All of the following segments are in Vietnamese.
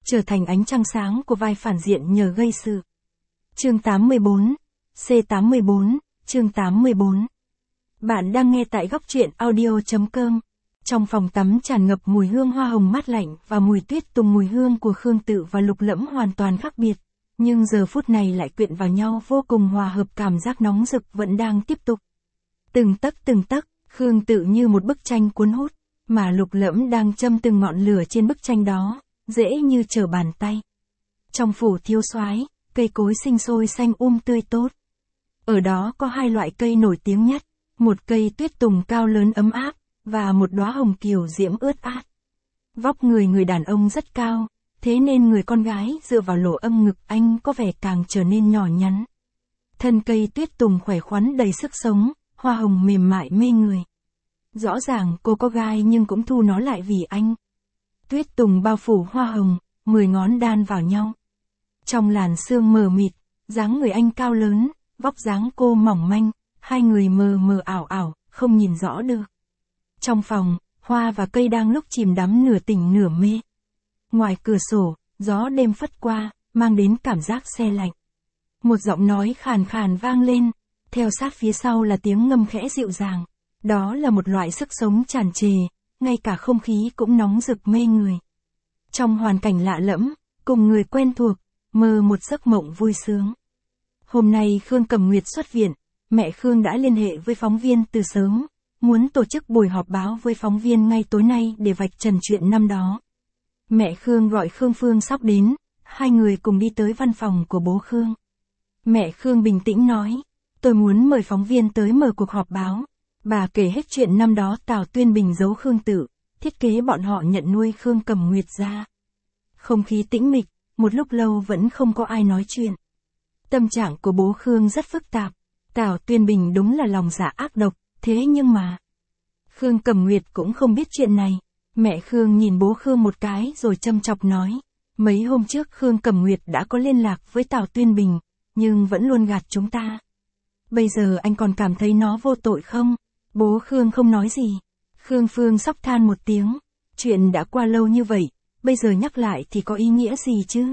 trở thành ánh trăng sáng của vai phản diện nhờ gây sự. Chương 84, C84, chương 84. Bạn đang nghe tại góc truyện audio.com. Trong phòng tắm tràn ngập mùi hương hoa hồng mát lạnh và mùi tuyết tùng, mùi hương của Khương Tự và Lục Lẫm hoàn toàn khác biệt, nhưng giờ phút này lại quyện vào nhau vô cùng hòa hợp, cảm giác nóng rực vẫn đang tiếp tục. Từng tấc, Khương Tự như một bức tranh cuốn hút, mà Lục Lẫm đang châm từng ngọn lửa trên bức tranh đó, dễ như trở bàn tay. Trong phủ Thiếu Soái, cây cối sinh sôi xanh tươi tốt. Ở đó có hai loại cây nổi tiếng nhất, một cây tuyết tùng cao lớn ấm áp, và một đóa hồng kiều diễm ướt át. Vóc người đàn ông rất cao, thế nên người con gái dựa vào lỗ âm ngực anh có vẻ càng trở nên nhỏ nhắn. Thân cây tuyết tùng khỏe khoắn đầy sức sống, hoa hồng mềm mại mê người. Rõ ràng cô có gai nhưng cũng thu nó lại vì anh. Tuyết tùng bao phủ hoa hồng, 10 ngón đan vào nhau. Trong làn sương mờ mịt, dáng người anh cao lớn, vóc dáng cô mỏng manh, hai người mờ mờ ảo, không nhìn rõ được. Trong phòng, hoa và cây đang lúc chìm đắm nửa tỉnh nửa mê. Ngoài cửa sổ, gió đêm phất qua, mang đến cảm giác se lạnh. Một giọng nói khàn khàn vang lên, theo sát phía sau là tiếng ngâm khẽ dịu dàng. Đó là một loại sức sống tràn trề, ngay cả không khí cũng nóng rực mê người. Trong hoàn cảnh lạ lẫm, cùng người quen thuộc, mơ một giấc mộng vui sướng. Hôm nay Khương Cẩm Nguyệt xuất viện, mẹ Khương đã liên hệ với phóng viên từ sớm, muốn tổ chức buổi họp báo với phóng viên ngay tối nay để vạch trần chuyện năm đó. Mẹ Khương gọi Khương Phương Sóc đến, hai người cùng đi tới văn phòng của bố Khương. Mẹ Khương bình tĩnh nói, tôi muốn mời phóng viên tới mở cuộc họp báo. Bà kể hết chuyện năm đó Tào Tuyên Bình giấu Khương Tự, thiết kế bọn họ nhận nuôi Khương Cẩm Nguyệt ra. Không khí tĩnh mịch, một lúc lâu vẫn không có ai nói chuyện. Tâm trạng của bố Khương rất phức tạp, Tào Tuyên Bình đúng là lòng dạ ác độc, thế nhưng mà... Khương Cẩm Nguyệt cũng không biết chuyện này. Mẹ Khương nhìn bố Khương một cái rồi châm chọc nói, mấy hôm trước Khương Cẩm Nguyệt đã có liên lạc với Tào Tuyên Bình, nhưng vẫn luôn gạt chúng ta. Bây giờ anh còn cảm thấy nó vô tội không? Bố Khương không nói gì. Khương Phương Sóc than một tiếng, chuyện đã qua lâu như vậy, bây giờ nhắc lại thì có ý nghĩa gì chứ?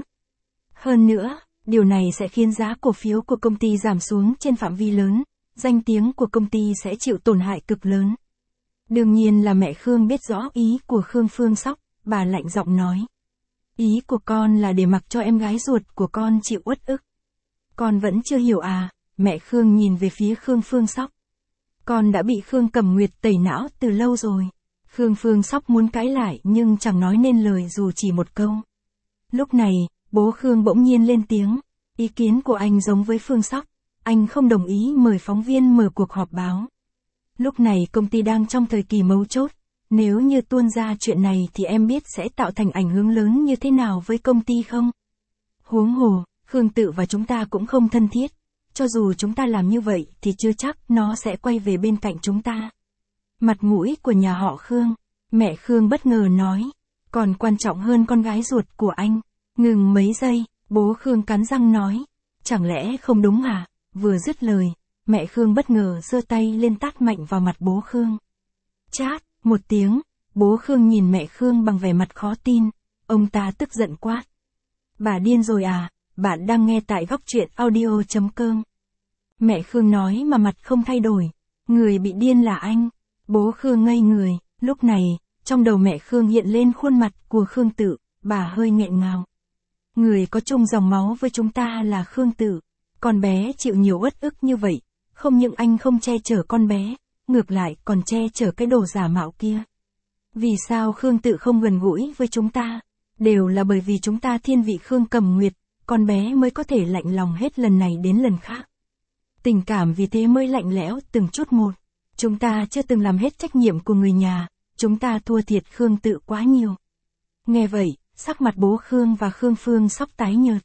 Hơn nữa, điều này sẽ khiến giá cổ phiếu của công ty giảm xuống trên phạm vi lớn, danh tiếng của công ty sẽ chịu tổn hại cực lớn. Đương nhiên là mẹ Khương biết rõ ý của Khương Phương Sóc, bà lạnh giọng nói. Ý của con là để mặc cho em gái ruột của con chịu uất ức. Con vẫn chưa hiểu à? Mẹ Khương nhìn về phía Khương Phương Sóc. Con đã bị Khương Cẩm Nguyệt tẩy não từ lâu rồi. Khương Phương Sóc muốn cãi lại nhưng chẳng nói nên lời dù chỉ một câu. Lúc này, bố Khương bỗng nhiên lên tiếng. Ý kiến của anh giống với Phương Sóc. Anh không đồng ý mời phóng viên mở cuộc họp báo. Lúc này công ty đang trong thời kỳ mấu chốt. Nếu như tuôn ra chuyện này thì em biết sẽ tạo thành ảnh hưởng lớn như thế nào với công ty không? Huống hồ, Khương Tự và chúng ta cũng không thân thiết. Cho dù chúng ta làm như vậy thì chưa chắc nó sẽ quay về bên cạnh chúng ta. Mặt mũi của nhà họ Khương, mẹ Khương bất ngờ nói, còn quan trọng hơn con gái ruột của anh. Ngừng mấy giây, bố Khương cắn răng nói, chẳng lẽ không đúng hả? Vừa dứt lời, mẹ Khương bất ngờ giơ tay lên tát mạnh vào mặt bố Khương. Chát, một tiếng, bố Khương nhìn mẹ Khương bằng vẻ mặt khó tin, ông ta tức giận quát. Bà điên rồi à? Bạn đang nghe tại góc truyện audio.com. Mẹ Khương nói mà mặt không thay đổi. Người bị điên là anh. Bố Khương ngây người. Lúc này, trong đầu mẹ Khương hiện lên khuôn mặt của Khương Tự. Bà hơi nghẹn ngào. Người có chung dòng máu với chúng ta là Khương Tự. Con bé chịu nhiều uất ức như vậy. Không những anh không che chở con bé, ngược lại còn che chở cái đồ giả mạo kia. Vì sao Khương Tự không gần gũi với chúng ta? Đều là bởi vì chúng ta thiên vị Khương Cẩm Nguyệt. Con bé mới có thể lạnh lòng hết lần này đến lần khác. Tình cảm vì thế mới lạnh lẽo từng chút một. Chúng ta chưa từng làm hết trách nhiệm của người nhà, chúng ta thua thiệt Khương Tự quá nhiều. Nghe vậy, sắc mặt bố Khương và Khương Phương Sóc tái nhợt.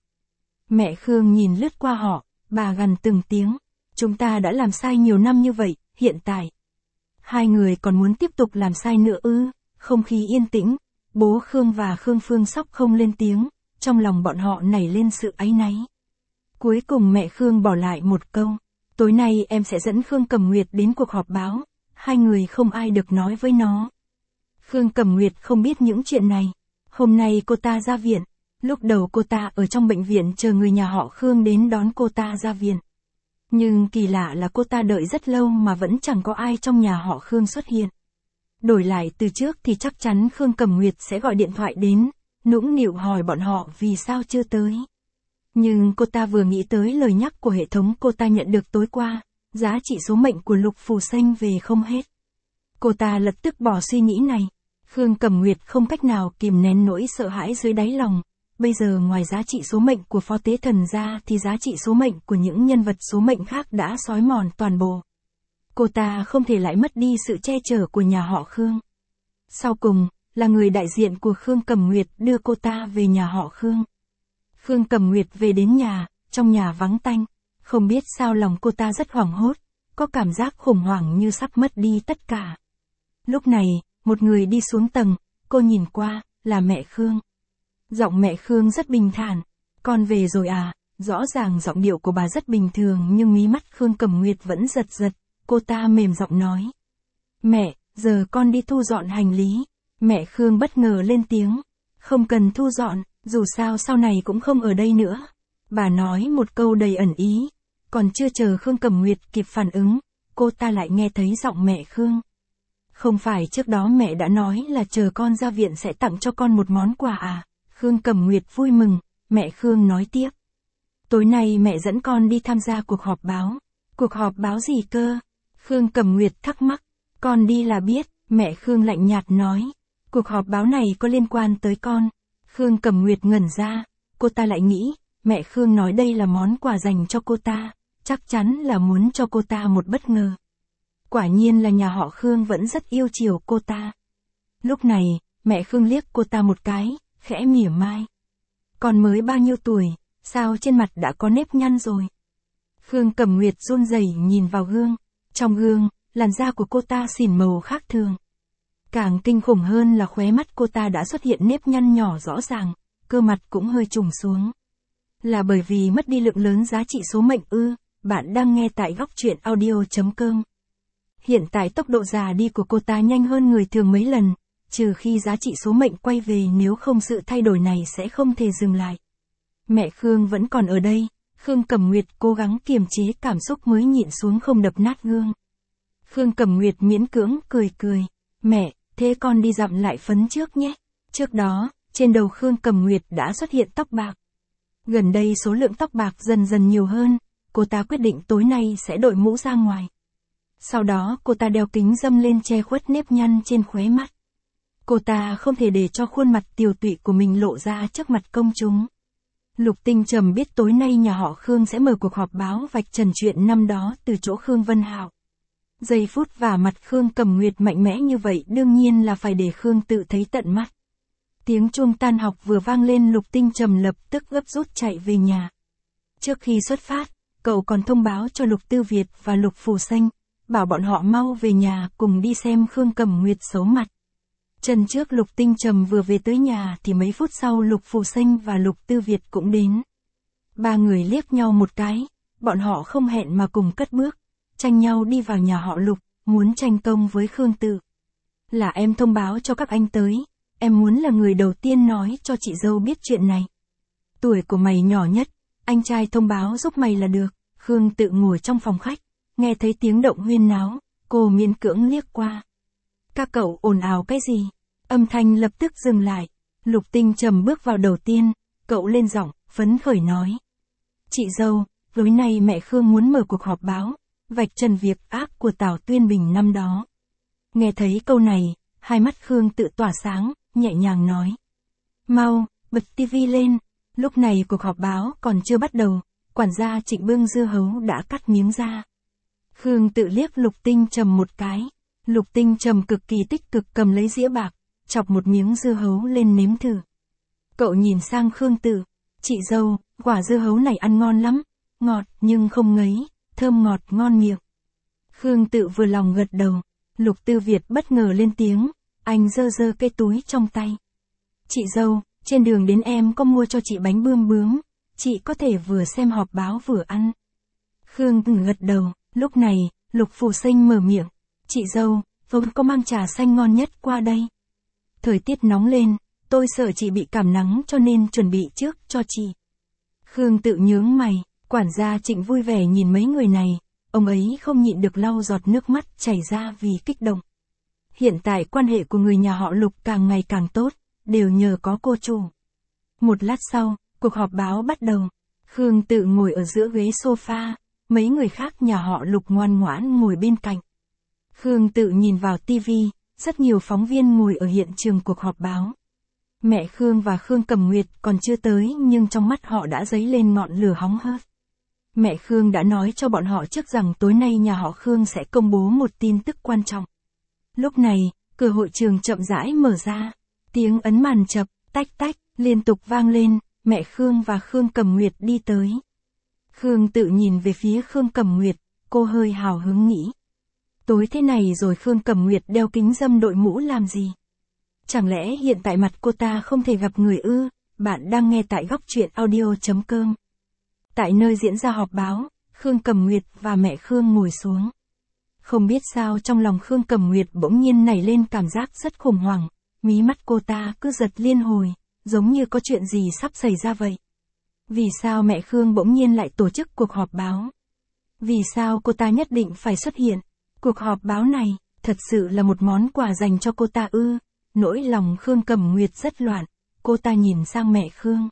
Mẹ Khương nhìn lướt qua họ, bà gằn từng tiếng. Chúng ta đã làm sai nhiều năm như vậy, hiện tại. Hai người còn muốn tiếp tục làm sai nữa ư? Không khí yên tĩnh, bố Khương và Khương Phương Sóc không lên tiếng. Trong lòng bọn họ nảy lên sự áy náy. Cuối cùng mẹ Khương bỏ lại một câu. Tối nay em sẽ dẫn Khương Cẩm Nguyệt đến cuộc họp báo. Hai người không ai được nói với nó. Khương Cẩm Nguyệt không biết những chuyện này. Hôm nay cô ta ra viện. Lúc đầu cô ta ở trong bệnh viện chờ người nhà họ Khương đến đón cô ta ra viện. Nhưng kỳ lạ là cô ta đợi rất lâu mà vẫn chẳng có ai trong nhà họ Khương xuất hiện. Đổi lại từ trước thì chắc chắn Khương Cẩm Nguyệt sẽ gọi điện thoại đến, nũng nịu hỏi bọn họ vì sao chưa tới. Nhưng cô ta vừa nghĩ tới lời nhắc của hệ thống cô ta nhận được tối qua, giá trị số mệnh của Lục Phù Sinh về không hết. Cô ta lập tức bỏ suy nghĩ này. Khương Cẩm Nguyệt không cách nào kìm nén nỗi sợ hãi dưới đáy lòng. Bây giờ ngoài giá trị số mệnh của Phó Tế Thần ra thì giá trị số mệnh của những nhân vật số mệnh khác đã xói mòn toàn bộ. Cô ta không thể lại mất đi sự che chở của nhà họ Khương. Sau cùng, là người đại diện của Khương Cẩm Nguyệt đưa cô ta về nhà họ Khương. Khương Cẩm Nguyệt về đến nhà, trong nhà vắng tanh. Không biết sao lòng cô ta rất hoảng hốt, có cảm giác khủng hoảng như sắp mất đi tất cả. Lúc này, một người đi xuống tầng, cô nhìn qua, là mẹ Khương. Giọng mẹ Khương rất bình thản. Con về rồi à? Rõ ràng giọng điệu của bà rất bình thường nhưng mí mắt Khương Cẩm Nguyệt vẫn giật giật. Cô ta mềm giọng nói. Mẹ, giờ con đi thu dọn hành lý. Mẹ Khương bất ngờ lên tiếng. Không cần thu dọn, dù sao sau này cũng không ở đây nữa. Bà nói một câu đầy ẩn ý. Còn chưa chờ Khương Cẩm Nguyệt kịp phản ứng, cô ta lại nghe thấy giọng mẹ Khương. Không phải trước đó mẹ đã nói là chờ con ra viện sẽ tặng cho con một món quà à? Khương Cẩm Nguyệt vui mừng, mẹ Khương nói tiếp. Tối nay mẹ dẫn con đi tham gia cuộc họp báo. Cuộc họp báo gì cơ? Khương Cẩm Nguyệt thắc mắc. Con đi là biết, mẹ Khương lạnh nhạt nói. Cuộc họp báo này có liên quan tới con. Khương Cẩm Nguyệt ngẩn ra, cô ta lại nghĩ, mẹ Khương nói đây là món quà dành cho cô ta, chắc chắn là muốn cho cô ta một bất ngờ. Quả nhiên là nhà họ Khương vẫn rất yêu chiều cô ta. Lúc này, mẹ Khương liếc cô ta một cái, khẽ mỉa mai. Còn mới bao nhiêu tuổi, sao trên mặt đã có nếp nhăn rồi? Khương Cẩm Nguyệt run rẩy nhìn vào gương. Trong gương, làn da của cô ta xỉn màu khác thường. Càng kinh khủng hơn là khóe mắt cô ta đã xuất hiện nếp nhăn nhỏ rõ ràng, cơ mặt cũng hơi trùng xuống. Là bởi vì mất đi lượng lớn giá trị số mệnh ư? Bạn đang nghe tại góc truyện audio.com. Hiện tại tốc độ già đi của cô ta nhanh hơn người thường mấy lần, trừ khi giá trị số mệnh quay về, nếu không sự thay đổi này sẽ không thể dừng lại. Mẹ Khương vẫn còn ở đây, Khương Cẩm Nguyệt cố gắng kiềm chế cảm xúc mới nhịn xuống không đập nát gương. Khương Cẩm Nguyệt miễn cưỡng cười. Mẹ, thế con đi dặm lại phấn trước nhé. Trước đó, trên đầu Khương Cẩm Nguyệt đã xuất hiện tóc bạc. Gần đây số lượng tóc bạc dần dần nhiều hơn, cô ta quyết định tối nay sẽ đội mũ ra ngoài. Sau đó cô ta đeo kính râm lên che khuất nếp nhăn trên khóe mắt. Cô ta không thể để cho khuôn mặt tiều tụy của mình lộ ra trước mặt công chúng. Lục Tinh Trầm biết tối nay nhà họ Khương sẽ mở cuộc họp báo vạch trần chuyện năm đó từ chỗ Khương Vân Hạo. Giây phút vả mặt Khương Cẩm Nguyệt mạnh mẽ như vậy đương nhiên là phải để Khương tự thấy tận mắt. Tiếng chuông tan học vừa vang lên, Lục Tinh Trầm lập tức gấp rút chạy về nhà. Trước khi xuất phát, cậu còn thông báo cho Lục Tư Việt và Lục Phù Sinh, bảo bọn họ mau về nhà cùng đi xem Khương Cẩm Nguyệt xấu mặt. Chân trước Lục Tinh Trầm vừa về tới nhà thì mấy phút sau Lục Phù Sinh và Lục Tư Việt cũng đến. Ba người liếc nhau một cái, bọn họ không hẹn mà cùng cất bước, tranh nhau đi vào nhà họ Lục, muốn tranh công với Khương Tự. Là em thông báo cho các anh tới, em muốn là người đầu tiên nói cho chị dâu biết chuyện này. Tuổi của mày nhỏ nhất, anh trai thông báo giúp mày là được. Khương Tự ngồi trong phòng khách, nghe thấy tiếng động huyên náo, cô miễn cưỡng liếc qua. Các cậu ồn ào cái gì? Âm thanh lập tức dừng lại. Lục Tinh Trầm bước vào đầu tiên, cậu lên giọng, phấn khởi nói. Chị dâu, tối nay mẹ Khương muốn mở cuộc họp báo, vạch trần việc ác của Tào Tuyên Bình năm đó. Nghe thấy câu này, hai mắt Khương Tự tỏa sáng, nhẹ nhàng nói. Mau, bật tivi lên. Lúc này cuộc họp báo còn chưa bắt đầu, quản gia Trịnh bưng dưa hấu đã cắt miếng ra. Khương Tự liếc Lục Tinh Trầm một cái. Lục Tinh Trầm cực kỳ tích cực cầm lấy dĩa bạc, chọc một miếng dưa hấu lên nếm thử. Cậu nhìn sang Khương Tự. Chị dâu, quả dưa hấu này ăn ngon lắm, ngọt nhưng không ngấy, thơm ngọt ngon miệng. Khương Tự vừa lòng gật đầu. Lục Tư Việt bất ngờ lên tiếng, anh giơ cái túi trong tay. Chị dâu, trên đường đến em có mua cho chị bánh bươm bướm, chị có thể vừa xem họp báo vừa ăn. Khương Tự gật đầu. Lúc này, Lục Phù Sinh mở miệng. Chị dâu, tôi có mang trà xanh ngon nhất qua đây. Thời tiết nóng lên, Tôi sợ chị bị cảm nắng cho nên chuẩn bị trước cho chị. Khương Tự nhướng mày, quản gia Trịnh vui vẻ nhìn mấy người này, ông ấy không nhịn được lau giọt nước mắt chảy ra vì kích động. Hiện tại quan hệ của người nhà họ Lục càng ngày càng tốt, đều nhờ có cô chủ. Một lát sau, cuộc họp báo bắt đầu. Khương Tự ngồi ở giữa ghế sofa, mấy người khác nhà họ Lục ngoan ngoãn ngồi bên cạnh. Khương Tự nhìn vào tivi, rất nhiều phóng viên ngồi ở hiện trường cuộc họp báo. Mẹ Khương và Khương Cẩm Nguyệt còn chưa tới nhưng trong mắt họ đã dấy lên ngọn lửa hóng hớt. Mẹ Khương đã nói cho bọn họ trước rằng tối nay nhà họ Khương sẽ công bố một tin tức quan trọng. Lúc này, cửa hội trường chậm rãi mở ra. Tiếng ấn màn chập, tách tách, liên tục vang lên, mẹ Khương và Khương Cẩm Nguyệt đi tới. Khương Tự nhìn về phía Khương Cẩm Nguyệt, cô hơi hào hứng nghĩ. Tối thế này rồi Khương Cẩm Nguyệt đeo kính râm đội mũ làm gì? Chẳng lẽ hiện tại mặt cô ta không thể gặp người ư? Bạn đang nghe tại góc truyện audio.com. Tại nơi diễn ra họp báo, Khương Cẩm Nguyệt và mẹ Khương ngồi xuống. Không biết sao trong lòng Khương Cẩm Nguyệt bỗng nhiên nảy lên cảm giác rất khủng hoảng, mí mắt cô ta cứ giật liên hồi, giống như có chuyện gì sắp xảy ra vậy. Vì sao mẹ Khương bỗng nhiên lại tổ chức cuộc họp báo? Vì sao cô ta nhất định phải xuất hiện? Cuộc họp báo này, thật sự là một món quà dành cho cô ta ư? Nỗi lòng Khương Cẩm Nguyệt rất loạn, cô ta nhìn sang mẹ Khương.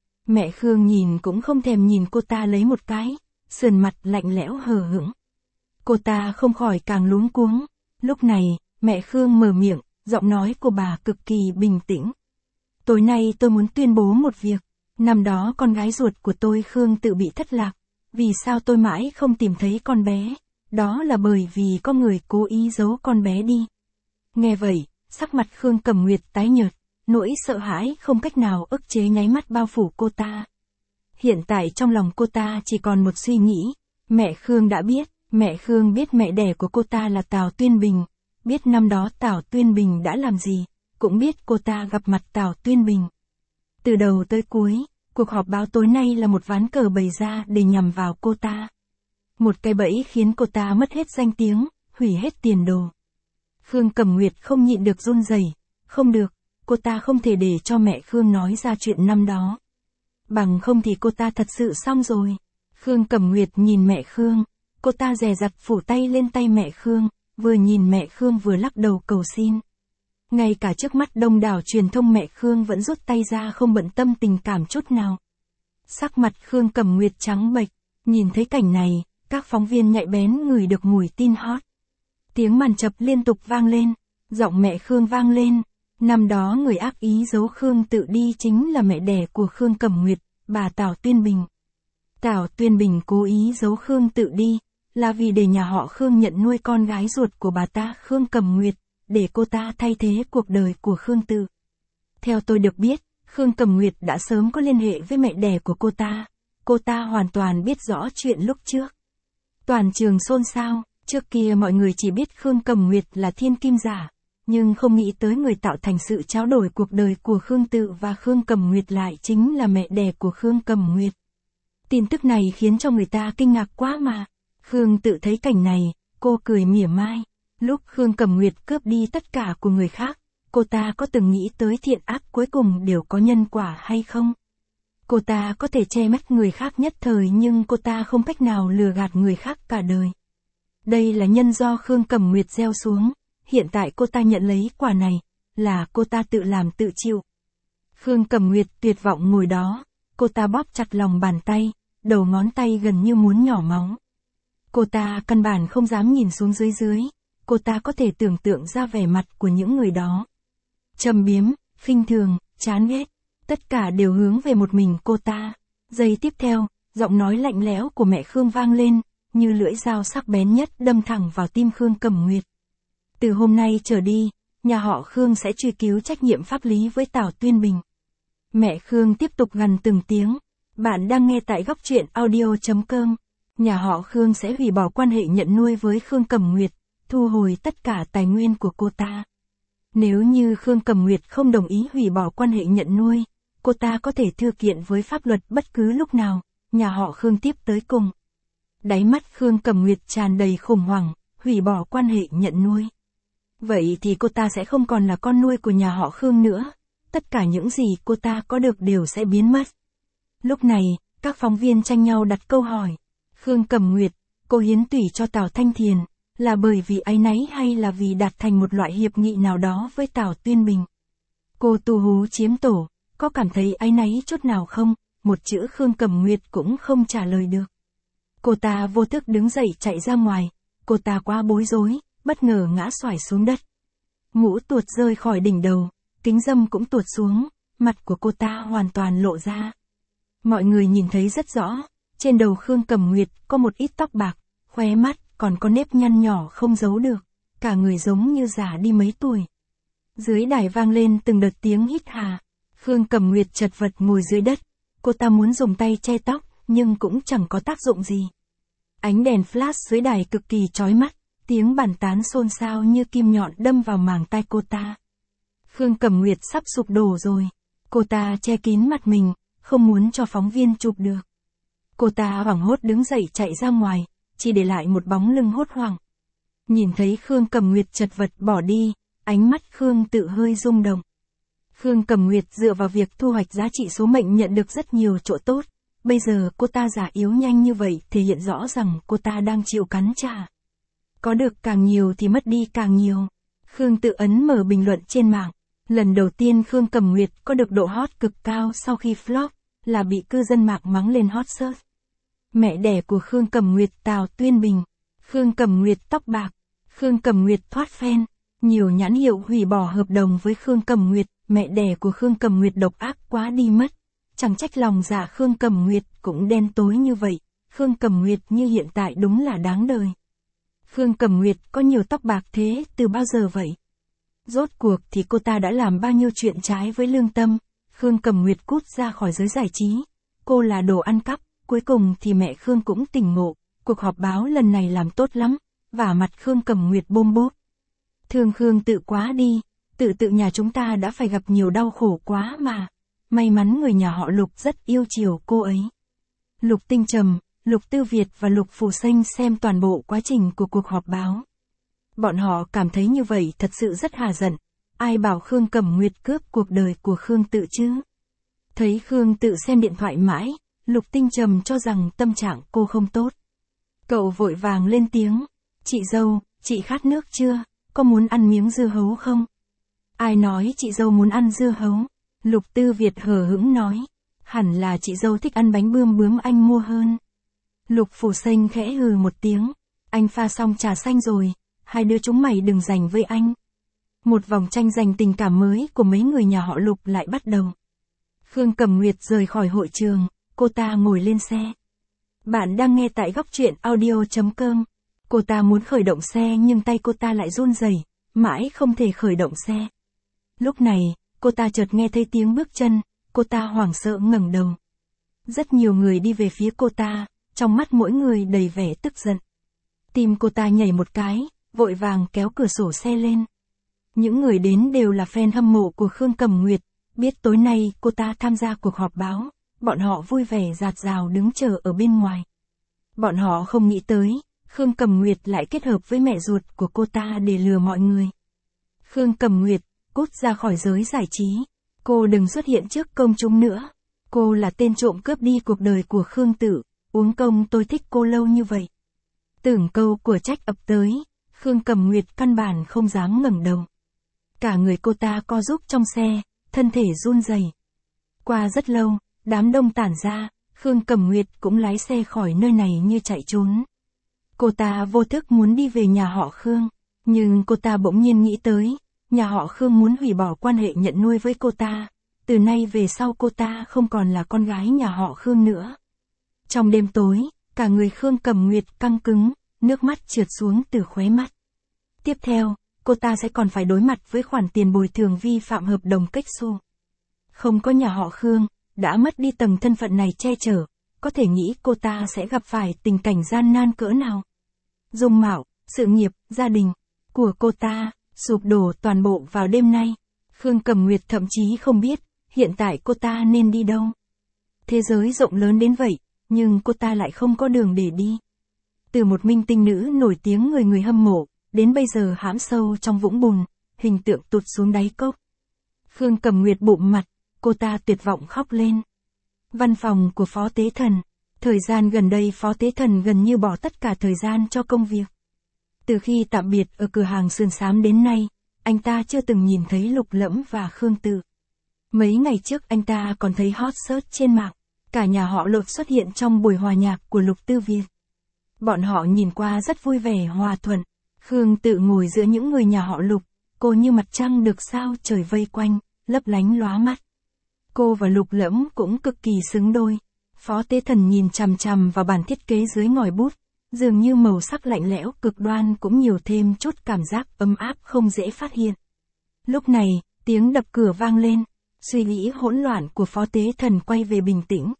Mẹ Khương nhìn cũng không thèm nhìn cô ta lấy một cái, sườn mặt lạnh lẽo hờ hững. Cô ta không khỏi càng luống cuống. Lúc này, mẹ Khương mở miệng, giọng nói của bà cực kỳ bình tĩnh. Tối nay tôi muốn tuyên bố một việc. Năm đó con gái ruột của tôi Khương Tự bị thất lạc. Vì sao tôi mãi không tìm thấy con bé? Đó là bởi vì có người cố ý giấu con bé đi. Nghe vậy, sắc mặt Khương Cẩm Nguyệt tái nhợt, nỗi sợ hãi không cách nào ức chế nháy mắt bao phủ cô ta. Hiện tại trong lòng cô ta chỉ còn một suy nghĩ, mẹ Khương đã biết, mẹ Khương biết mẹ đẻ của cô ta là Tào Tuyên Bình, biết năm đó Tào Tuyên Bình đã làm gì, cũng biết cô ta gặp mặt Tào Tuyên Bình. Từ đầu tới cuối, cuộc họp báo tối nay là một ván cờ bày ra để nhằm vào cô ta. Một cái bẫy khiến cô ta mất hết danh tiếng, hủy hết tiền đồ. Khương Cẩm Nguyệt không nhịn được run rẩy, không được, cô ta không thể để cho mẹ Khương nói ra chuyện năm đó. Bằng không thì cô ta thật sự xong rồi. Khương Cẩm Nguyệt nhìn mẹ Khương, cô ta dè dặt phủ tay lên tay mẹ Khương, vừa nhìn mẹ Khương vừa lắc đầu cầu xin. Ngay cả trước mắt đông đảo truyền thông mẹ Khương vẫn rút tay ra không bận tâm tình cảm chút nào. Sắc mặt Khương Cẩm Nguyệt trắng bệch, nhìn thấy cảnh này, các phóng viên nhạy bén ngửi được mùi tin hot. Tiếng màn chập liên tục vang lên, giọng mẹ Khương vang lên. Năm đó người ác ý giấu Khương Tự đi chính là mẹ đẻ của Khương Cẩm Nguyệt, bà Tào Tuyên Bình. Tào Tuyên Bình cố ý giấu Khương Tự đi, là vì để nhà họ Khương nhận nuôi con gái ruột của bà ta Khương Cẩm Nguyệt, để cô ta thay thế cuộc đời của Khương Tự. Theo tôi được biết, Khương Cẩm Nguyệt đã sớm có liên hệ với mẹ đẻ của cô ta hoàn toàn biết rõ chuyện lúc trước. Toàn trường xôn xao, trước kia mọi người chỉ biết Khương Cẩm Nguyệt là thiên kim giả, nhưng không nghĩ tới người tạo thành sự tráo đổi cuộc đời của Khương Tự và Khương Cẩm Nguyệt lại chính là mẹ đẻ của Khương Cẩm Nguyệt. Tin tức này khiến cho người ta kinh ngạc quá mà. Khương Tự thấy cảnh này, cô cười mỉa mai. Lúc Khương Cẩm Nguyệt cướp đi tất cả của người khác, cô ta có từng nghĩ tới thiện ác cuối cùng đều có nhân quả hay không? Cô ta có thể che mắt người khác nhất thời nhưng cô ta không cách nào lừa gạt người khác cả đời. Đây là nhân do Khương Cẩm Nguyệt gieo xuống, hiện tại cô ta nhận lấy quả này, là cô ta tự làm tự chịu. Khương Cẩm Nguyệt tuyệt vọng ngồi đó, cô ta bóp chặt lòng bàn tay, đầu ngón tay gần như muốn nhỏ máu. Cô ta căn bản không dám nhìn xuống dưới, cô ta có thể tưởng tượng ra vẻ mặt của những người đó. Châm biếm, khinh thường, chán ghét, tất cả đều hướng về một mình cô ta. Giây tiếp theo, giọng nói lạnh lẽo của mẹ Khương vang lên, như lưỡi dao sắc bén nhất đâm thẳng vào tim Khương Cẩm Nguyệt. Từ hôm nay trở đi, nhà họ Khương sẽ truy cứu trách nhiệm pháp lý với Tào Tuyên Bình. Mẹ Khương tiếp tục gằn từng tiếng. Bạn đang nghe tại góc truyện audio.com. Nhà họ Khương sẽ hủy bỏ quan hệ nhận nuôi với Khương Cẩm Nguyệt, thu hồi tất cả tài nguyên của cô ta. Nếu như Khương Cẩm Nguyệt không đồng ý hủy bỏ quan hệ nhận nuôi, cô ta có thể thư kiện với pháp luật bất cứ lúc nào, nhà họ Khương tiếp tới cùng. Đáy mắt Khương Cẩm Nguyệt tràn đầy khủng hoảng, hủy bỏ quan hệ nhận nuôi. Vậy thì cô ta sẽ không còn là con nuôi của nhà họ Khương nữa, tất cả những gì cô ta có được đều sẽ biến mất. Lúc này, các phóng viên tranh nhau đặt câu hỏi. Khương Cẩm Nguyệt, cô hiến tủy cho Tào Thanh Thiền, là bởi vì áy náy hay là vì đạt thành một loại hiệp nghị nào đó với Tào Tuyên Bình? Cô tu hú chiếm tổ, có cảm thấy áy náy chút nào không? Một chữ Khương Cẩm Nguyệt cũng không trả lời được. Cô ta vô thức đứng dậy chạy ra ngoài, cô ta quá bối rối, bất ngờ ngã xoài xuống đất. Mũ tuột rơi khỏi đỉnh đầu, kính râm cũng tuột xuống, mặt của cô ta hoàn toàn lộ ra. Mọi người nhìn thấy rất rõ, trên đầu Khương Cẩm Nguyệt có một ít tóc bạc, khóe mắt còn có nếp nhăn nhỏ không giấu được, cả người giống như già đi mấy tuổi. Dưới đài vang lên từng đợt tiếng hít hà. Khương Cẩm Nguyệt chật vật ngồi dưới đất, cô ta muốn dùng tay che tóc, nhưng cũng chẳng có tác dụng gì. Ánh đèn flash dưới đài cực kỳ chói mắt, tiếng bàn tán xôn xao như kim nhọn đâm vào màng tai cô ta. Khương Cẩm Nguyệt sắp sụp đổ rồi. Cô ta che kín mặt mình, không muốn cho phóng viên chụp được. Cô ta hoảng hốt đứng dậy chạy ra ngoài, chỉ để lại một bóng lưng hốt hoảng. Nhìn thấy Khương Cẩm Nguyệt chật vật bỏ đi, ánh mắt Khương Tự hơi rung động. Khương Cẩm Nguyệt dựa vào việc thu hoạch giá trị số mệnh nhận được rất nhiều chỗ tốt. Bây giờ cô ta già yếu nhanh như vậy thể hiện rõ rằng cô ta đang chịu cắn trả. Có được càng nhiều thì mất đi càng nhiều. Khương Tự ấn mở bình luận trên mạng. Lần đầu tiên Khương Cẩm Nguyệt có được độ hot cực cao sau khi flop, là bị cư dân mạng mắng lên hot search. Mẹ đẻ của Khương Cẩm Nguyệt Tào Tuyên Bình. Khương Cẩm Nguyệt tóc bạc. Khương Cẩm Nguyệt thoát fan. Nhiều nhãn hiệu hủy bỏ hợp đồng với Khương Cẩm Nguyệt, mẹ đẻ của Khương Cẩm Nguyệt độc ác quá đi mất. Chẳng trách lòng dạ Khương Cẩm Nguyệt cũng đen tối như vậy, Khương Cẩm Nguyệt như hiện tại đúng là đáng đời. Khương Cẩm Nguyệt có nhiều tóc bạc thế từ bao giờ vậy? Rốt cuộc thì cô ta đã làm bao nhiêu chuyện trái với lương tâm? Khương Cẩm Nguyệt cút ra khỏi giới giải trí. Cô là đồ ăn cắp, cuối cùng thì mẹ Khương cũng tỉnh ngộ. Cuộc họp báo lần này làm tốt lắm, vả mặt Khương Cẩm Nguyệt bôm bốp. Thương Khương Tự quá đi, tự nhà chúng ta đã phải gặp nhiều đau khổ quá mà. May mắn người nhà họ Lục rất yêu chiều cô ấy. Lục Tinh Trầm, Lục Tư Việt và Lục Phù Sanh xem toàn bộ quá trình của cuộc họp báo. Bọn họ cảm thấy như vậy thật sự rất hà giận. Ai bảo Khương Cẩm Nguyệt cướp cuộc đời của Khương Tự chứ? Thấy Khương Tự xem điện thoại mãi, Lục Tinh Trầm cho rằng tâm trạng cô không tốt. Cậu vội vàng lên tiếng. Chị dâu, chị khát nước chưa? Có muốn ăn miếng dưa hấu không? Ai nói chị dâu muốn ăn dưa hấu? Lục Tư Việt hờ hững nói. Hẳn là chị dâu thích ăn bánh bươm bướm anh mua hơn. Lục Phù Sanh khẽ hừ một tiếng. Anh pha xong trà xanh rồi, hai đứa chúng mày đừng giành với anh. Một vòng tranh giành tình cảm mới của mấy người nhà họ Lục lại bắt đầu. Khương Cẩm Nguyệt rời khỏi hội trường, cô ta ngồi lên xe. Bạn đang nghe tại góc truyện audio.com. Cô ta muốn khởi động xe nhưng tay cô ta lại run rẩy, mãi không thể khởi động xe. Lúc này, cô ta chợt nghe thấy tiếng bước chân, cô ta hoảng sợ ngẩng đầu. Rất nhiều người đi về phía cô ta, trong mắt mỗi người đầy vẻ tức giận. Tim cô ta nhảy một cái, vội vàng kéo cửa sổ xe lên. Những người đến đều là fan hâm mộ của Khương Cẩm Nguyệt, biết tối nay cô ta tham gia cuộc họp báo, bọn họ vui vẻ rạt rào đứng chờ ở bên ngoài. Bọn họ không nghĩ tới, Khương Cẩm Nguyệt lại kết hợp với mẹ ruột của cô ta để lừa mọi người. Khương Cẩm Nguyệt, cút ra khỏi giới giải trí. Cô đừng xuất hiện trước công chúng nữa. Cô là tên trộm cướp đi cuộc đời của Khương Tự, uống công tôi thích cô lâu như vậy. Từng câu của trách ập tới, Khương Cẩm Nguyệt căn bản không dám ngẩng đầu. Cả người cô ta co rúm trong xe, thân thể run rẩy. Qua rất lâu, đám đông tản ra, Khương Cẩm Nguyệt cũng lái xe khỏi nơi này như chạy trốn. Cô ta vô thức muốn đi về nhà họ Khương, nhưng cô ta bỗng nhiên nghĩ tới, nhà họ Khương muốn hủy bỏ quan hệ nhận nuôi với cô ta. Từ nay về sau cô ta không còn là con gái nhà họ Khương nữa. Trong đêm tối, cả người Khương Cẩm Nguyệt căng cứng, nước mắt trượt xuống từ khóe mắt. Tiếp theo, cô ta sẽ còn phải đối mặt với khoản tiền bồi thường vi phạm hợp đồng cách xu. Không có nhà họ Khương, đã mất đi tầng thân phận này che chở, có thể nghĩ cô ta sẽ gặp phải tình cảnh gian nan cỡ nào. Dung mạo, sự nghiệp, gia đình của cô ta sụp đổ toàn bộ vào đêm nay. Khương Cẩm Nguyệt thậm chí không biết, hiện tại cô ta nên đi đâu. Thế giới rộng lớn đến vậy, nhưng cô ta lại không có đường để đi. Từ một minh tinh nữ nổi tiếng người người hâm mộ, đến bây giờ hãm sâu trong vũng bùn, hình tượng tụt xuống đáy cốc. Khương Cẩm Nguyệt bụm mặt, cô ta tuyệt vọng khóc lên. Văn phòng của Phó Tế Thần. Thời gian gần đây Phó Tế Thần gần như bỏ tất cả thời gian cho công việc. Từ khi tạm biệt ở cửa hàng sườn xám đến nay, anh ta chưa từng nhìn thấy Lục Lẫm và Khương Tự. Mấy ngày trước anh ta còn thấy hot search trên mạng, cả nhà họ Lục xuất hiện trong buổi hòa nhạc của Lục Tư Việt. Bọn họ nhìn qua rất vui vẻ hòa thuận. Khương Tự ngồi giữa những người nhà họ Lục, cô như mặt trăng được sao trời vây quanh, lấp lánh lóa mắt. Cô và Lục Lẫm cũng cực kỳ xứng đôi. Phó Tế Thần nhìn chằm chằm vào bản thiết kế dưới ngòi bút, dường như màu sắc lạnh lẽo cực đoan cũng nhiều thêm chút cảm giác ấm áp không dễ phát hiện. Lúc này, tiếng đập cửa vang lên, suy nghĩ hỗn loạn của Phó Tế Thần quay về bình tĩnh.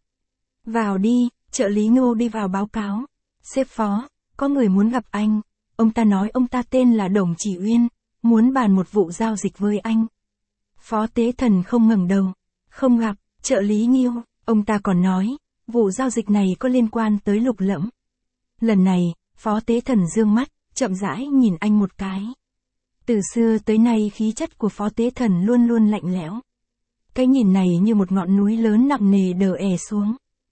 Vào đi, trợ lý Ngô đi vào báo cáo. Sếp Phó, có người muốn gặp anh. Ông ta nói ông ta tên là Đồng Chỉ Uyên, muốn bàn một vụ giao dịch với anh. Phó Tế Thần không ngẩng đầu. Không gặp, trợ lý Nghiêu, ông ta còn nói, vụ giao dịch này có liên quan tới Lục Lẫm. Lần này, Phó Tế Thần dương mắt, chậm rãi nhìn anh một cái. Từ xưa tới nay khí chất của Phó Tế Thần luôn luôn lạnh lẽo. Cái nhìn này như một ngọn núi lớn nặng nề đè è xuống.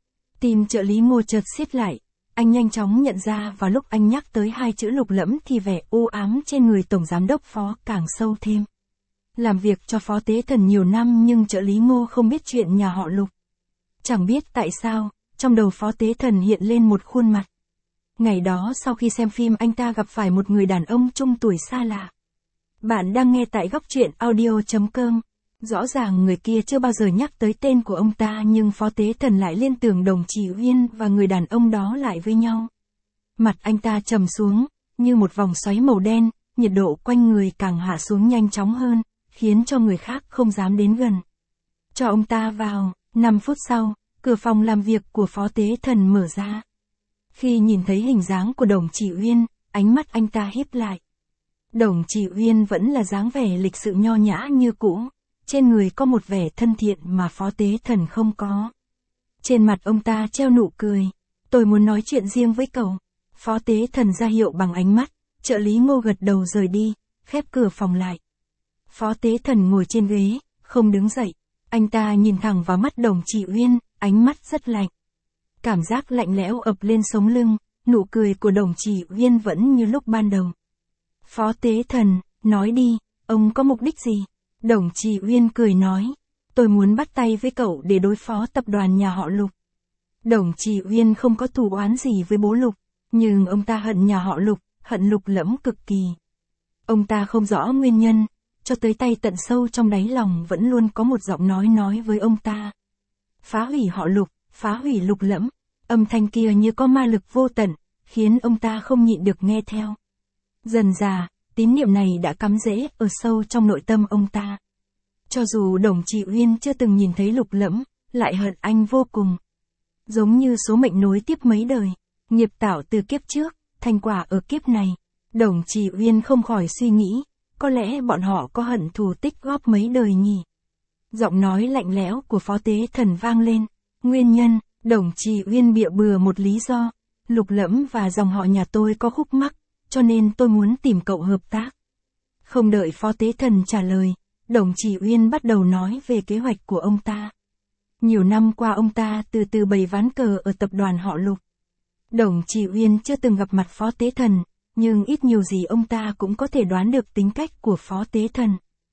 Tim trợ lý Ngô chợt siết lại, anh nhanh chóng nhận ra vào lúc anh nhắc tới hai chữ Lục Lẫm thì vẻ u ám trên người Tổng Giám đốc Phó càng sâu thêm. Làm việc cho Phó Tế Thần nhiều năm nhưng trợ lý Ngô không biết chuyện nhà họ Lục. Chẳng biết tại sao, trong đầu Phó Tế Thần hiện lên một khuôn mặt. Ngày đó sau khi xem phim anh ta gặp phải một người đàn ông trung tuổi xa lạ. Bạn đang nghe tại góc truyện audio.com. Rõ ràng người kia chưa bao giờ nhắc tới tên của ông ta nhưng Phó Tế Thần lại liên tưởng Đồng Chỉ Uyên và người đàn ông đó lại với nhau. Mặt anh ta trầm xuống, như một vòng xoáy màu đen, nhiệt độ quanh người càng hạ xuống nhanh chóng hơn, khiến cho người khác không dám đến gần. Cho ông ta vào, 5 phút sau, cửa phòng làm việc của Phó Tế Thần mở ra. Khi nhìn thấy hình dáng của Đồng Chỉ Uyên, ánh mắt anh ta híp lại. Đồng Chỉ Uyên vẫn là dáng vẻ lịch sự nho nhã như cũ, trên người có một vẻ thân thiện mà Phó Tế Thần không có. Trên mặt ông ta treo nụ cười. Tôi muốn nói chuyện riêng với cậu. Phó Tế Thần ra hiệu bằng ánh mắt, trợ lý Ngô gật đầu rời đi, khép cửa phòng lại. Phó Tế Thần ngồi trên ghế, không đứng dậy. Anh ta nhìn thẳng vào mắt Đồng Chỉ Uyên, ánh mắt rất lạnh. Cảm giác lạnh lẽo ập lên sống lưng, nụ cười của Đồng Chỉ Uyên vẫn như lúc ban đầu. Phó Tế Thần, nói đi, ông có mục đích gì? Đồng Chỉ Uyên cười nói, tôi muốn bắt tay với cậu để đối phó tập đoàn nhà họ Lục. Đồng Chỉ Uyên không có thù oán gì với bố Lục, nhưng ông ta hận nhà họ Lục, hận Lục Lẫm cực kỳ. Ông ta không rõ nguyên nhân, cho tới tay tận sâu trong đáy lòng vẫn luôn có một giọng nói với ông ta. Phá hủy họ Lục, phá hủy Lục Lẫm, âm thanh kia như có ma lực vô tận, khiến ông ta không nhịn được nghe theo. Dần dà, tín niệm này đã cắm rễ ở sâu trong nội tâm ông ta. Cho dù Đồng Chỉ Uyên chưa từng nhìn thấy Lục Lẫm, lại hận anh vô cùng. Giống như số mệnh nối tiếp mấy đời, nghiệp tạo từ kiếp trước, thành quả ở kiếp này. Đồng Chỉ Uyên không khỏi suy nghĩ, có lẽ bọn họ có hận thù tích góp mấy đời nhỉ. Giọng nói lạnh lẽo của Phó Tế Thần vang lên. Nguyên nhân, Đồng Chỉ Uyên bịa bừa một lý do. Lục Lẫm và dòng họ nhà tôi có khúc mắc, cho nên tôi muốn tìm cậu hợp tác. Không đợi Phó Tế Thần trả lời, Đồng Chỉ Uyên bắt đầu nói về kế hoạch của ông ta. Nhiều năm qua ông ta từ từ bày ván cờ ở tập đoàn họ Lục. Đồng Chỉ Uyên chưa từng gặp mặt Phó Tế Thần, nhưng ít nhiều gì ông ta cũng có thể đoán được tính cách của Phó Tế Thần.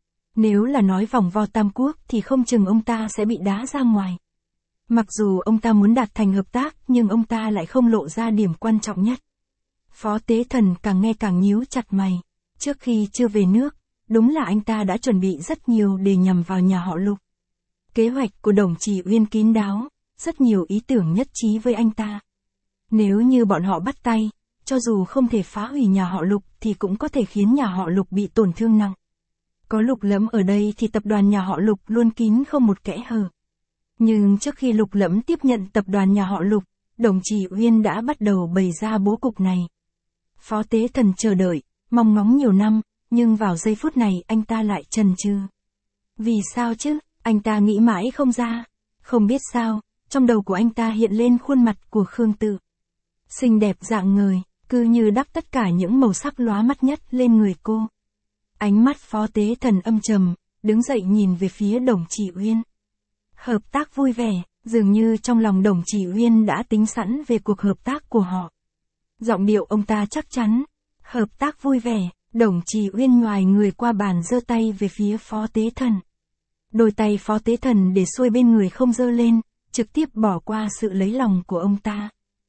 Nếu là nói vòng vo Tam Quốc thì không chừng ông ta sẽ bị đá ra ngoài. Mặc dù ông ta muốn đạt thành hợp tác nhưng ông ta lại không lộ ra điểm quan trọng nhất. Phó Tế Thần càng nghe càng nhíu chặt mày. Trước khi chưa về nước, đúng là anh ta đã chuẩn bị rất nhiều để nhằm vào nhà họ Lục. Kế hoạch của Đồng Chỉ Uyên kín đáo, rất nhiều ý tưởng nhất trí với anh ta. Nếu như bọn họ bắt tay, cho dù không thể phá hủy nhà họ Lục thì cũng có thể khiến nhà họ Lục bị tổn thương nặng. Có Lục Lẫm ở đây thì tập đoàn nhà họ Lục luôn kín không một kẽ hở. Nhưng trước khi Lục Lẫm tiếp nhận tập đoàn nhà họ Lục, Đồng Chỉ Uyên đã bắt đầu bày ra bố cục này. Phó Tế Thần chờ đợi, mong ngóng nhiều năm, nhưng vào giây phút này anh ta lại chần chừ. Vì sao chứ, anh ta nghĩ mãi không ra. Không biết sao, trong đầu của anh ta hiện lên khuôn mặt của Khương Tự. Xinh đẹp rạng ngời, cứ như đắp tất cả những màu sắc lóa mắt nhất lên người cô. Ánh mắt Phó Tế Thần âm trầm, đứng dậy nhìn về phía Đồng Chỉ Uyên. Hợp tác vui vẻ, dường như trong lòng Đồng Chỉ Uyên đã tính sẵn về cuộc hợp tác của họ. Giọng điệu ông ta chắc chắn. Hợp tác vui vẻ, Đồng Chỉ Uyên nhoài người qua bàn giơ tay về phía Phó Tế Thần. Đôi tay Phó Tế Thần để xuôi bên người không giơ lên, trực tiếp bỏ qua sự lấy lòng của ông ta.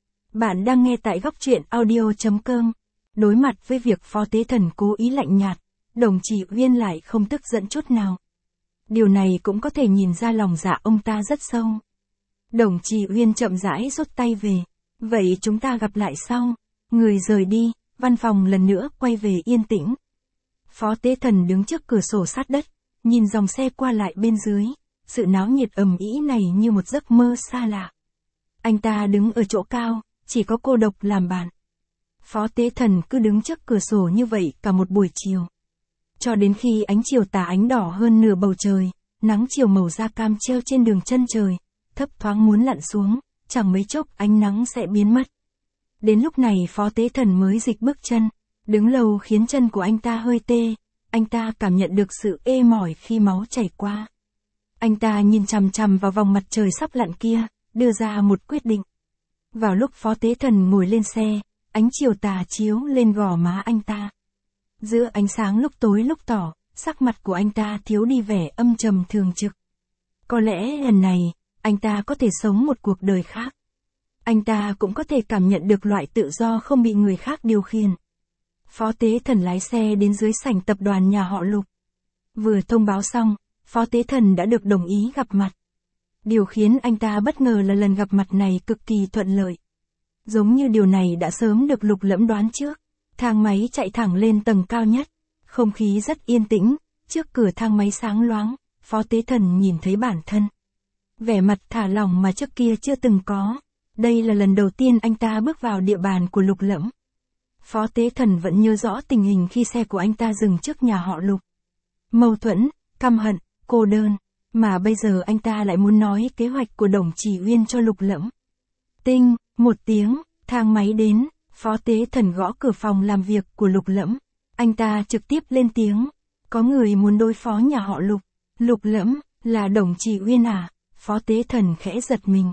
Bạn đang nghe tại góc truyện audio.com. Đối mặt với việc Phó Tế Thần cố ý lạnh nhạt, Đồng Chỉ Uyên lại không tức giận chút nào. Điều này cũng có thể nhìn ra lòng dạ ông ta rất sâu. Đồng Chỉ Uyên chậm rãi rút tay về. Vậy chúng ta gặp lại sau. Người rời đi, văn phòng lần nữa quay về yên tĩnh. Phó Tế Thần đứng trước cửa sổ sát đất, nhìn dòng xe qua lại bên dưới. Sự náo nhiệt ầm ĩ này như một giấc mơ xa lạ. Anh ta đứng ở chỗ cao, chỉ có cô độc làm bạn. Phó Tế Thần cứ đứng trước cửa sổ như vậy cả một buổi chiều. Cho đến khi ánh chiều tà ánh đỏ hơn nửa bầu trời, nắng chiều màu da cam treo trên đường chân trời, thấp thoáng muốn lặn xuống, chẳng mấy chốc ánh nắng sẽ biến mất. Đến lúc này Phó Tế Thần mới dịch bước chân, đứng lâu khiến chân của anh ta hơi tê, anh ta cảm nhận được sự ê mỏi khi máu chảy qua. Anh ta nhìn chằm chằm vào vòng mặt trời sắp lặn kia, đưa ra một quyết định. Vào lúc Phó Tế Thần ngồi lên xe, ánh chiều tà chiếu lên gò má anh ta. Giữa ánh sáng lúc tối lúc tỏ, sắc mặt của anh ta thiếu đi vẻ âm trầm thường trực. Có lẽ lần này, anh ta có thể sống một cuộc đời khác. Anh ta cũng có thể cảm nhận được loại tự do không bị người khác điều khiển. Phó Tế Thần lái xe đến dưới sảnh tập đoàn nhà họ Lục. Vừa thông báo xong, Phó Tế Thần đã được đồng ý gặp mặt. Điều khiến anh ta bất ngờ là lần gặp mặt này cực kỳ thuận lợi. Giống như điều này đã sớm được Lục Lẫm đoán trước. Thang máy chạy thẳng lên tầng cao nhất. Không khí rất yên tĩnh, trước cửa thang máy sáng loáng, Phó Tế Thần nhìn thấy bản thân. Vẻ mặt thả lỏng mà trước kia chưa từng có. Đây là lần đầu tiên anh ta bước vào địa bàn của Lục Lẫm. Phó Tế Thần vẫn nhớ rõ tình hình khi xe của anh ta dừng trước nhà họ Lục. Mâu thuẫn, căm hận, cô đơn, mà bây giờ anh ta lại muốn nói kế hoạch của Đồng Chỉ Uyên cho Lục Lẫm. Tinh, một tiếng, thang máy đến, Phó Tế Thần gõ cửa phòng làm việc của Lục Lẫm. Anh ta trực tiếp lên tiếng, có người muốn đối phó nhà họ Lục. Lục Lẫm, là Đồng Chỉ Uyên à? Phó Tế Thần khẽ giật mình.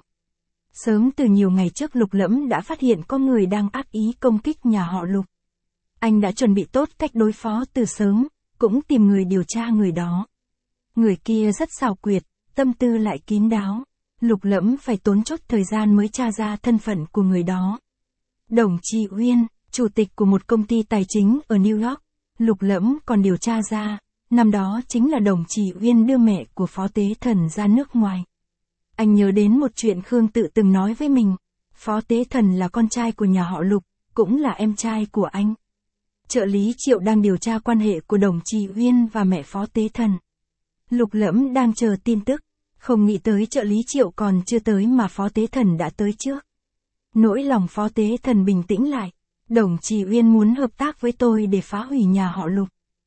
Sớm từ nhiều ngày trước Lục Lẫm đã phát hiện có người đang ác ý công kích nhà họ Lục. Anh đã chuẩn bị tốt cách đối phó từ sớm, cũng tìm người điều tra người đó. Người kia rất xảo quyệt, tâm tư lại kín đáo. Lục Lẫm phải tốn chút thời gian mới tra ra thân phận của người đó. Đồng Chỉ Uyên, chủ tịch của một công ty tài chính ở New York. Lục Lẫm còn điều tra ra, năm đó chính là Đồng Chỉ Uyên đưa mẹ của Phó Tế Thần ra nước ngoài. Anh nhớ đến một chuyện Khương Tự từng nói với mình. Phó Tế Thần là con trai của nhà họ Lục, cũng là em trai của anh. Trợ lý Triệu đang điều tra quan hệ của Đồng Chỉ Uyên và mẹ Phó Tế Thần. Lục Lẫm đang chờ tin tức, không nghĩ tới trợ lý Triệu còn chưa tới mà Phó Tế Thần đã tới trước. Nỗi lòng Phó Tế Thần bình tĩnh lại. Đồng Chỉ Uyên muốn hợp tác với tôi để phá hủy nhà họ Lục.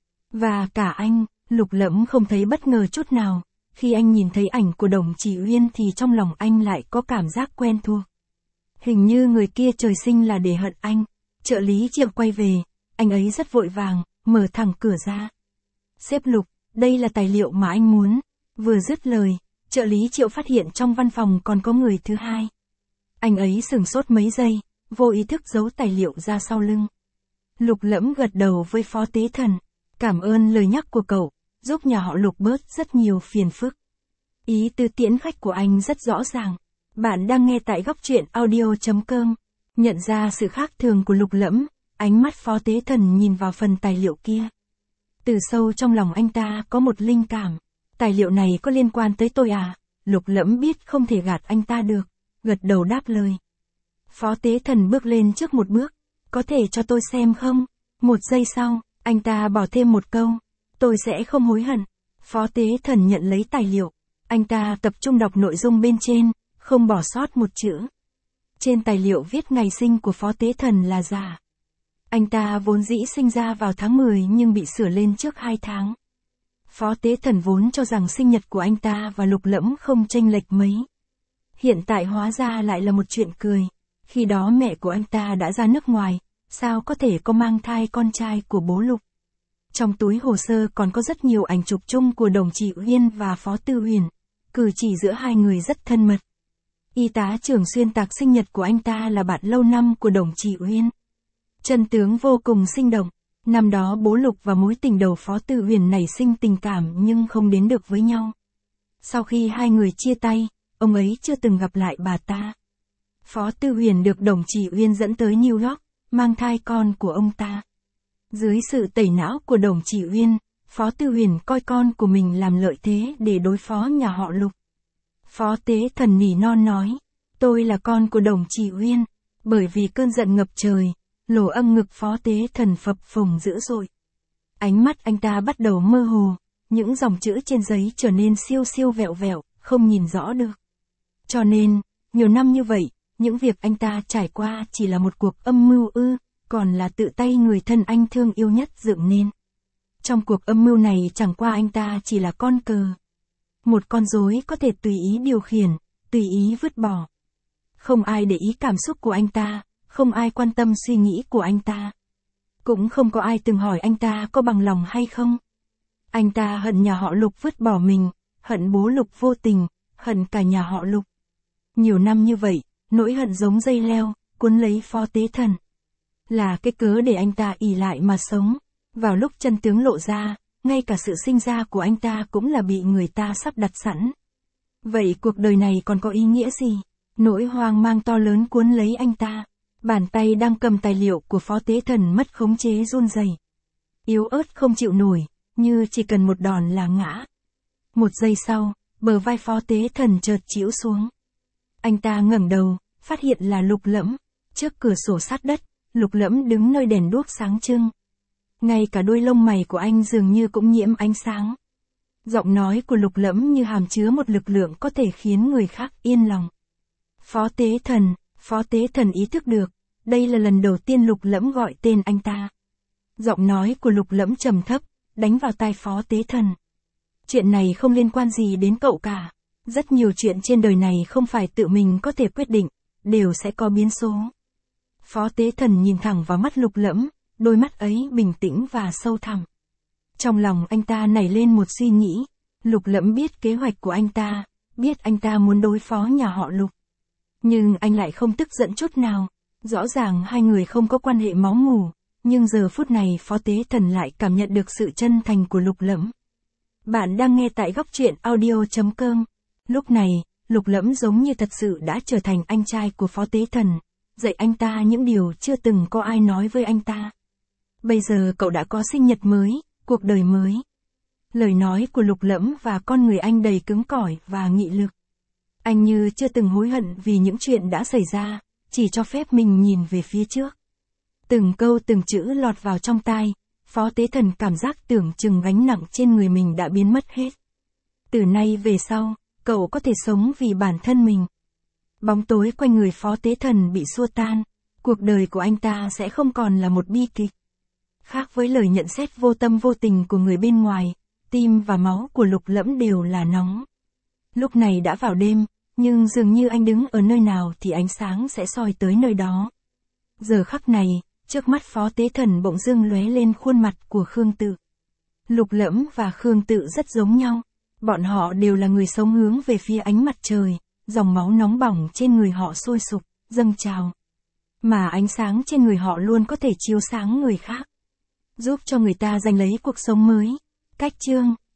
Và cả anh, Lục Lẫm không thấy bất ngờ chút nào. Khi anh nhìn thấy ảnh của Đồng Chỉ Uyên thì trong lòng anh lại có cảm giác quen thuộc. Hình như người kia trời sinh là để hận anh. Trợ lý Triệu quay về, anh ấy rất vội vàng, mở thẳng cửa ra. Sếp Lục, đây là tài liệu mà anh muốn. Vừa dứt lời, trợ lý Triệu phát hiện trong văn phòng còn có người thứ hai. Anh ấy sửng sốt mấy giây, vô ý thức giấu tài liệu ra sau lưng. Lục Lẫm gật đầu với Phó Tế Thần. Cảm ơn lời nhắc của cậu, giúp nhà họ Lục bớt rất nhiều phiền phức. Ý tứ tiễn khách của anh rất rõ ràng. Bạn đang nghe tại góc truyện audio.com. Nhận ra sự khác thường của Lục Lẫm, ánh mắt Phó Tế Thần nhìn vào phần tài liệu kia. Từ sâu trong lòng anh ta có một linh cảm. Tài liệu này có liên quan tới tôi à? Lục Lẫm biết không thể gạt anh ta được, gật đầu đáp lời. Phó Tế Thần bước lên trước một bước. Có thể cho tôi xem không? Một giây sau, anh ta bỏ thêm một câu. Tôi sẽ không hối hận. Phó Tế Thần nhận lấy tài liệu. Anh ta tập trung đọc nội dung bên trên, không bỏ sót một chữ. Trên tài liệu viết ngày sinh của Phó Tế Thần là giả. Anh ta vốn dĩ sinh ra vào tháng 10 nhưng bị sửa lên trước 2 tháng. Phó Tế Thần vốn cho rằng sinh nhật của anh ta và Lục Lẫm không chênh lệch mấy. Hiện tại hóa ra lại là một chuyện cười. Khi đó mẹ của anh ta đã ra nước ngoài, sao có thể có mang thai con trai của bố Lục. Trong túi hồ sơ còn có rất nhiều ảnh chụp chung của đồng chí Uyên và Phó Tư Huyền, cử chỉ giữa hai người rất thân mật. Y tá trưởng xuyên tạc sinh nhật của anh ta là bạn lâu năm của đồng chí Uyên. Chân tướng vô cùng sinh động. Năm đó bố Lục và mối tình đầu Phó Tư Huyền nảy sinh tình cảm nhưng không đến được với nhau. Sau khi hai người chia tay, ông ấy chưa từng gặp lại bà ta. Phó Tư Huyền được đồng chí Uyên dẫn tới New York, mang thai con của ông ta. Dưới sự tẩy não của đồng chí Uyên, Phó Tư Huyền coi con của mình làm lợi thế để đối phó nhà họ Lục. Phó Tế Thần nỉ non nói, tôi là con của đồng chí Uyên. Bởi vì cơn giận ngập trời, lỗ âm ngực Phó Tế Thần phập phồng dữ dội. Ánh mắt anh ta bắt đầu mơ hồ, những dòng chữ trên giấy trở nên siêu siêu vẹo vẹo, không nhìn rõ được. Cho nên, nhiều năm như vậy, những việc anh ta trải qua chỉ là một cuộc âm mưu còn là tự tay người thân anh thương yêu nhất dựng nên. Trong cuộc âm mưu này chẳng qua anh ta chỉ là con cờ. Một con rối có thể tùy ý điều khiển, tùy ý vứt bỏ. Không ai để ý cảm xúc của anh ta, không ai quan tâm suy nghĩ của anh ta. Cũng không có ai từng hỏi anh ta có bằng lòng hay không. Anh ta hận nhà họ Lục vứt bỏ mình, hận bố Lục vô tình, hận cả nhà họ Lục. Nhiều năm như vậy, nỗi hận giống dây leo, cuốn lấy Phó Tế Thần. Là cái cớ để anh ta ỷ lại mà sống. Vào lúc chân tướng lộ ra, ngay cả sự sinh ra của anh ta cũng là bị người ta sắp đặt sẵn. Vậy cuộc đời này còn có ý nghĩa gì? Nỗi hoang mang to lớn cuốn lấy anh ta. Bàn tay đang cầm tài liệu của Phó Tế Thần mất khống chế run rẩy. Yếu ớt không chịu nổi, như chỉ cần một đòn là ngã. Một giây sau, bờ vai Phó Tế Thần chợt chĩu xuống. Anh ta ngẩng đầu, phát hiện là Lục Lẫm. Trước cửa sổ sát đất, Lục Lẫm đứng nơi đèn đuốc sáng trưng. Ngay cả đôi lông mày của anh dường như cũng nhiễm ánh sáng. Giọng nói của Lục Lẫm như hàm chứa một lực lượng có thể khiến người khác yên lòng. Phó Tế Thần ý thức được, đây là lần đầu tiên Lục Lẫm gọi tên anh ta. Giọng nói của Lục Lẫm trầm thấp, đánh vào tai Phó Tế Thần. Chuyện này không liên quan gì đến cậu cả. Rất nhiều chuyện trên đời này không phải tự mình có thể quyết định, đều sẽ có biến số. Phó Tế Thần nhìn thẳng vào mắt Lục Lẫm, đôi mắt ấy bình tĩnh và sâu thẳm. Trong lòng anh ta nảy lên một suy nghĩ, Lục Lẫm biết kế hoạch của anh ta, biết anh ta muốn đối phó nhà họ Lục. Nhưng anh lại không tức giận chút nào, rõ ràng hai người không có quan hệ máu mủ, nhưng giờ phút này Phó Tế Thần lại cảm nhận được sự chân thành của Lục Lẫm. Bạn đang nghe tại góc truyện audio.com. Lúc này, Lục Lẫm giống như thật sự đã trở thành anh trai của Phó Tế Thần, dạy anh ta những điều chưa từng có ai nói với anh ta. Bây giờ cậu đã có sinh nhật mới, cuộc đời mới. Lời nói của Lục Lẫm và con người anh đầy cứng cỏi và nghị lực. Anh như chưa từng hối hận vì những chuyện đã xảy ra, chỉ cho phép mình nhìn về phía trước. Từng câu từng chữ lọt vào trong tai, Phó Tế Thần cảm giác tưởng chừng gánh nặng trên người mình đã biến mất hết. Từ nay về sau, cậu có thể sống vì bản thân mình. Bóng tối quanh người Phó Tế Thần bị xua tan, cuộc đời của anh ta sẽ không còn là một bi kịch. Khác với lời nhận xét vô tâm vô tình của người bên ngoài, tim và máu của Lục Lẫm đều là nóng. Lúc này đã vào đêm, nhưng dường như anh đứng ở nơi nào thì ánh sáng sẽ soi tới nơi đó. Giờ khắc này, trước mắt Phó Tế Thần bỗng dưng lóe lên khuôn mặt của Khương Tự. Lục Lẫm và Khương Tự rất giống nhau, bọn họ đều là người sống hướng về phía ánh mặt trời, dòng máu nóng bỏng trên người họ sôi sục, dâng trào. Mà ánh sáng trên người họ luôn có thể chiếu sáng người khác, giúp cho người ta giành lấy cuộc sống mới. Cách chương